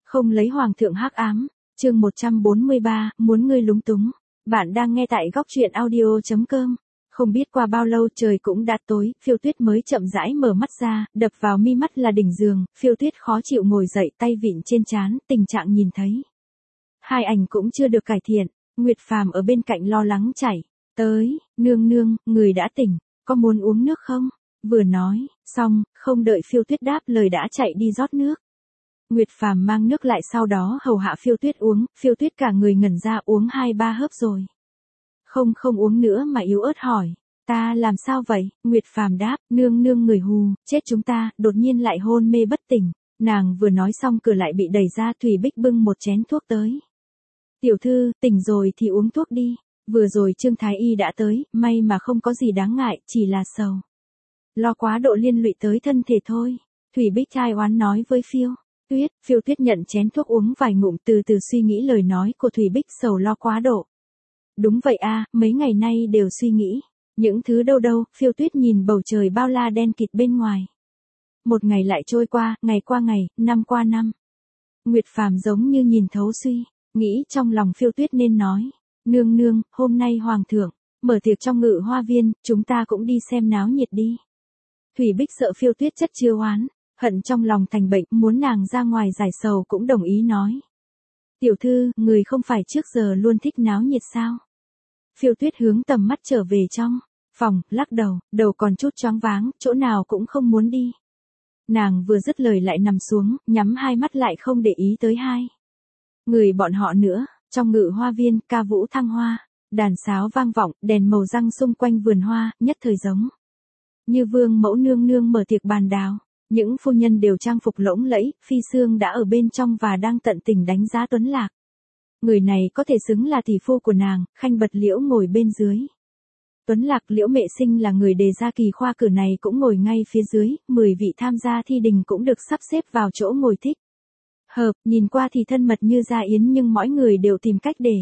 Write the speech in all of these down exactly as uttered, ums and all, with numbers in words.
Không lấy hoàng thượng hắc ám, chương một trăm bốn mươi ba, muốn ngươi lúng túng. Bạn đang nghe tại góc truyện audio chấm com. Không biết qua bao lâu trời cũng đã tối, Phiêu Tuyết mới chậm rãi mở mắt ra, đập vào mi mắt là đỉnh giường, Phiêu Tuyết khó chịu ngồi dậy, tay vịn trên trán, tình trạng nhìn thấy. Hai ảnh cũng chưa được cải thiện, Nguyệt Phàm ở bên cạnh lo lắng chảy tới, nương nương, người đã tỉnh, có muốn uống nước không? Vừa nói, xong, không đợi Phiêu Tuyết đáp lời đã chạy đi rót nước. Nguyệt Phàm mang nước lại sau đó hầu hạ Phiêu Tuyết uống, Phiêu Tuyết cả người ngẩn ra uống hai ba hớp rồi. Không không uống nữa mà yếu ớt hỏi, ta làm sao vậy? Nguyệt Phàm đáp, nương nương người hù, chết chúng ta, đột nhiên lại hôn mê bất tỉnh. Nàng vừa nói xong cửa lại bị đẩy ra, Thủy Bích bưng một chén thuốc tới. Tiểu thư, tỉnh rồi thì uống thuốc đi. Vừa rồi Trương Thái Y đã tới, may mà không có gì đáng ngại, chỉ là sầu. Lo quá độ liên lụy tới thân thể thôi. Thủy Bích trai oán nói với Phiêu Tuyết, Phiêu Tuyết nhận chén thuốc uống vài ngụm từ từ suy nghĩ lời nói của Thủy Bích sầu lo quá độ. Đúng vậy a, mấy ngày nay đều suy nghĩ. Những thứ đâu đâu, Phiêu Tuyết nhìn bầu trời bao la đen kịt bên ngoài. Một ngày lại trôi qua, ngày qua ngày, năm qua năm. Nguyệt Phàm giống như nhìn thấu suy, nghĩ trong lòng Phiêu Tuyết nên nói. Nương nương, hôm nay hoàng thượng, mở tiệc trong Ngự Hoa Viên, chúng ta cũng đi xem náo nhiệt đi. Thủy Bích sợ Phiêu Tuyết chất chứa oán, hận trong lòng thành bệnh, muốn nàng ra ngoài giải sầu cũng đồng ý nói. Tiểu thư, người không phải trước giờ luôn thích náo nhiệt sao? Phiêu Tuyết hướng tầm mắt trở về trong phòng, lắc đầu, đầu còn chút choáng váng, chỗ nào cũng không muốn đi. Nàng vừa dứt lời lại nằm xuống, nhắm hai mắt lại không để ý tới hai người bọn họ nữa. Trong Ngự Hoa Viên, ca vũ thăng hoa, đàn sáo vang vọng, đèn màu răng xung quanh vườn hoa, nhất thời giống như vương mẫu nương nương mở tiệc bàn đào. Những phu nhân đều trang phục lỗng lẫy, Phi Sương đã ở bên trong và đang tận tình đánh giá Tuấn Lạc. Người này có thể xứng là tỷ phu của nàng, Khanh Bật Liễu ngồi bên dưới. Tuấn Lạc Liễu Mệ Sinh là người đề ra kỳ khoa cử này cũng ngồi ngay phía dưới, mười vị tham gia thi đình cũng được sắp xếp vào chỗ ngồi thích hợp, nhìn qua thì thân mật như gia yến nhưng mỗi người đều tìm cách để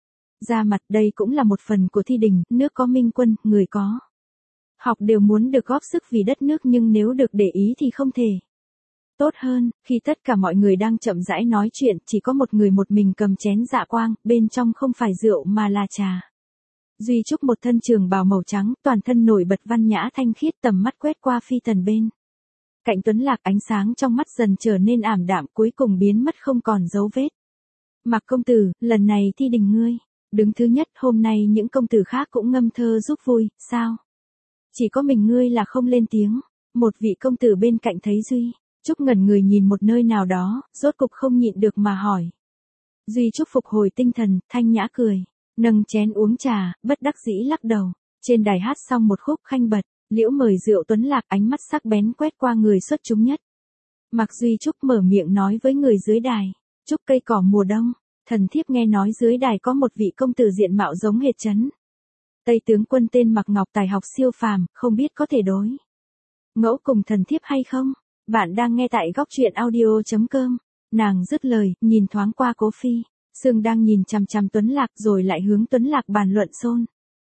ra mặt. Đây cũng là một phần của thi đình, nước có minh quân, người có học đều muốn được góp sức vì đất nước nhưng nếu được để ý thì không thể tốt hơn. Khi tất cả mọi người đang chậm rãi nói chuyện, chỉ có một người một mình cầm chén dạ quang, bên trong không phải rượu mà là trà. Duy Trúc một thân trường bào màu trắng, toàn thân nổi bật văn nhã thanh khiết, tầm mắt quét qua Phi Tần bên cạnh Tuấn Lạc, ánh sáng trong mắt dần trở nên ảm đạm, cuối cùng biến mất không còn dấu vết. Mạc công tử, lần này thi đình ngươi đứng thứ nhất, hôm nay những công tử khác cũng ngâm thơ giúp vui, sao? Chỉ có mình ngươi là không lên tiếng. Một vị công tử bên cạnh thấy Duy Trúc ngẩn người nhìn một nơi nào đó, rốt cục không nhịn được mà hỏi. Duy Trúc phục hồi tinh thần, thanh nhã cười, nâng chén uống trà, bất đắc dĩ lắc đầu. Trên đài hát xong một khúc Khanh Bật Liễu mời rượu, Tuấn Lạc ánh mắt sắc bén quét qua người xuất chúng nhất. Mạc Duy Trúc mở miệng nói với người dưới đài. Trúc cây cỏ mùa đông, thần thiếp nghe nói dưới đài có một vị công tử diện mạo giống hệt Trấn Tây tướng quân tên Mạc Ngọc, tài học siêu phàm, không biết có thể đối ngẫu cùng thần thiếp hay không? Bạn đang nghe tại góc truyện audio chấm com. Nàng dứt lời, nhìn thoáng qua Cố Phi Sương đang nhìn chằm chằm Tuấn Lạc rồi lại hướng Tuấn Lạc bàn luận xôn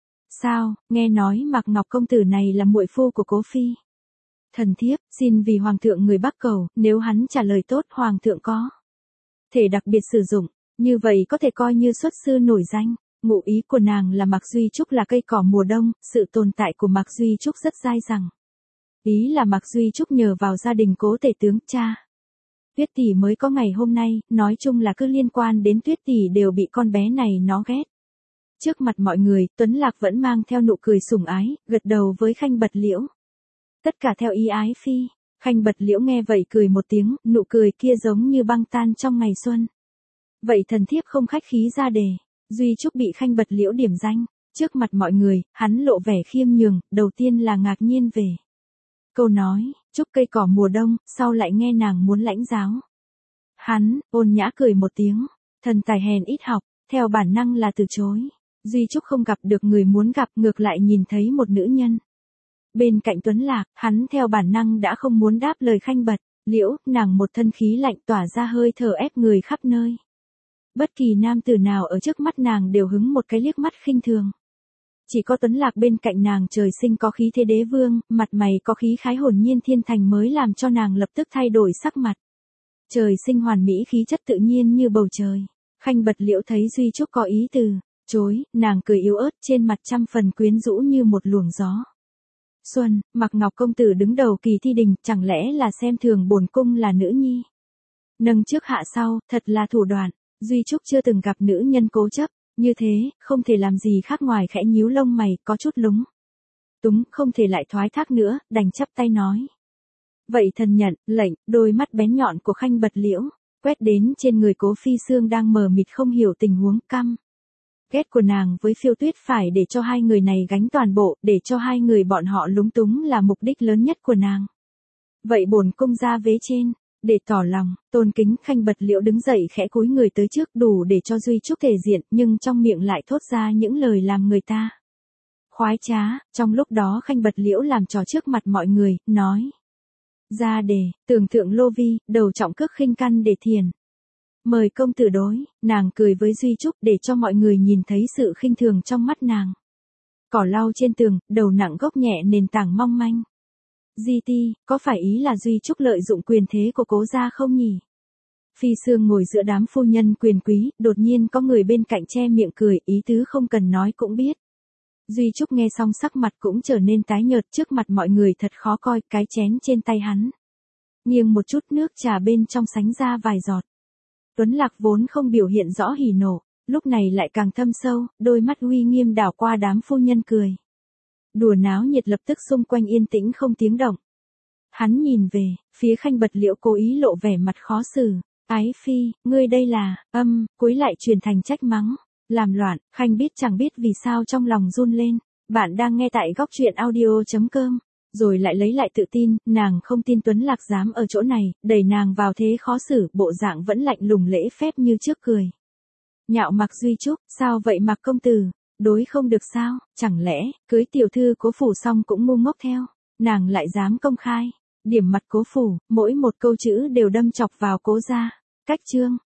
sao, nghe nói Mạc Ngọc công tử này là muội phu của Cố Phi. Thần thiếp, xin vì hoàng thượng người Bắc cầu, nếu hắn trả lời tốt hoàng thượng có thể đặc biệt sử dụng, như vậy có thể coi như xuất sư nổi danh. Ngụ ý của nàng là Mạc Duy Trúc là cây cỏ mùa đông, sự tồn tại của Mạc Duy Trúc rất dai dẳng. Ý là Mạc Duy Trúc nhờ vào gia đình Cố tể tướng cha Tuyết tỷ mới có ngày hôm nay, nói chung là cứ liên quan đến Tuyết tỷ đều bị con bé này nó ghét. Trước mặt mọi người, Tuấn Lạc vẫn mang theo nụ cười sủng ái, gật đầu với Khanh Bật Liễu. Tất cả theo ý ái phi. Khanh Bật Liễu nghe vậy cười một tiếng, nụ cười kia giống như băng tan trong ngày xuân. Vậy thần thiếp không khách khí ra đề. Duy Trúc bị Khanh Bật Liễu điểm danh. Trước mặt mọi người, hắn lộ vẻ khiêm nhường, đầu tiên là ngạc nhiên về câu nói, Trúc cây cỏ mùa đông, sau lại nghe nàng muốn lãnh giáo. Hắn, ôn nhã cười một tiếng, thần tài hèn ít học, theo bản năng là từ chối. Duy Trúc không gặp được người muốn gặp, ngược lại nhìn thấy một nữ nhân bên cạnh Tuấn Lạc, hắn theo bản năng đã không muốn đáp lời Khanh Bật Liễu, nàng một thân khí lạnh tỏa ra hơi thở ép người khắp nơi. Bất kỳ nam tử nào ở trước mắt nàng đều hứng một cái liếc mắt khinh thường. Chỉ có Tuấn Lạc bên cạnh nàng trời sinh có khí thế đế vương, mặt mày có khí khái hồn nhiên thiên thành mới làm cho nàng lập tức thay đổi sắc mặt. Trời sinh hoàn mỹ khí chất tự nhiên như bầu trời. Khanh Bật Liễu thấy Duy Trúc có ý từ chối, nàng cười yếu ớt trên mặt trăm phần quyến rũ như một luồng gió. Xuân, Mạc Ngọc công tử đứng đầu kỳ thi đình, chẳng lẽ là xem thường bổn cung là nữ nhi? Nâng trước hạ sau, thật là thủ đoạn. Duy Trúc chưa từng gặp nữ nhân cố chấp như thế, không thể làm gì khác ngoài khẽ nhíu lông mày, có chút lúng túng, không thể lại thoái thác nữa, đành chắp tay nói. Vậy thần nhận, lệnh. Đôi mắt bén nhọn của Khanh Bật Liễu quét đến trên người Cố Phi Sương đang mờ mịt không hiểu tình huống, căm ghét của nàng với Phiêu Tuyết phải để cho hai người này gánh toàn bộ, để cho hai người bọn họ lúng túng là mục đích lớn nhất của nàng. Vậy bổn cung ra vế trên, để tỏ lòng, tôn kính. Khanh Bật Liễu đứng dậy khẽ cúi người tới trước, đủ để cho Duy Trúc thể diện, nhưng trong miệng lại thốt ra những lời làm người ta khoái trá. Trong lúc đó Khanh Bật Liễu làm trò trước mặt mọi người, nói. Ra đề, tưởng thượng lô vi, đầu trọng cước khinh căn để thiền. Mời công tử đối. Nàng cười với Duy Trúc để cho mọi người nhìn thấy sự khinh thường trong mắt nàng. Cỏ lau trên tường, đầu nặng gốc nhẹ nền tảng mong manh. Di ti, có phải ý là Duy Trúc lợi dụng quyền thế của Cố gia không nhỉ? Phi Sương ngồi giữa đám phu nhân quyền quý, đột nhiên có người bên cạnh che miệng cười, ý tứ không cần nói cũng biết. Duy Trúc nghe xong sắc mặt cũng trở nên tái nhợt, trước mặt mọi người thật khó coi, cái chén trên tay hắn nghiêng một chút, nước trà bên trong sánh ra vài giọt. Tuấn Lạc vốn không biểu hiện rõ hỉ nộ, lúc này lại càng thâm sâu, đôi mắt uy nghiêm đảo qua đám phu nhân cười. Đùa náo nhiệt lập tức xung quanh yên tĩnh không tiếng động. Hắn nhìn về phía Khanh Bật Liễu, cố ý lộ vẻ mặt khó xử. Ái phi, ngươi đây là, âm, cuối lại truyền thành trách mắng. Làm loạn. Khanh biết chẳng biết vì sao trong lòng run lên. Bạn đang nghe tại góc truyện audio chấm com. Rồi lại lấy lại tự tin, nàng không tin Tuấn Lạc dám ở chỗ này, đẩy nàng vào thế khó xử, bộ dạng vẫn lạnh lùng lễ phép như trước cười. Nhạo Mạc Duy Trúc, sao vậy Mạc công tử? Đối không được sao, chẳng lẽ, cưới tiểu thư Cố phủ xong cũng ngu ngốc theo, nàng lại dám công khai điểm mặt Cố phủ, mỗi một câu chữ đều đâm chọc vào Cố gia. Cách chương,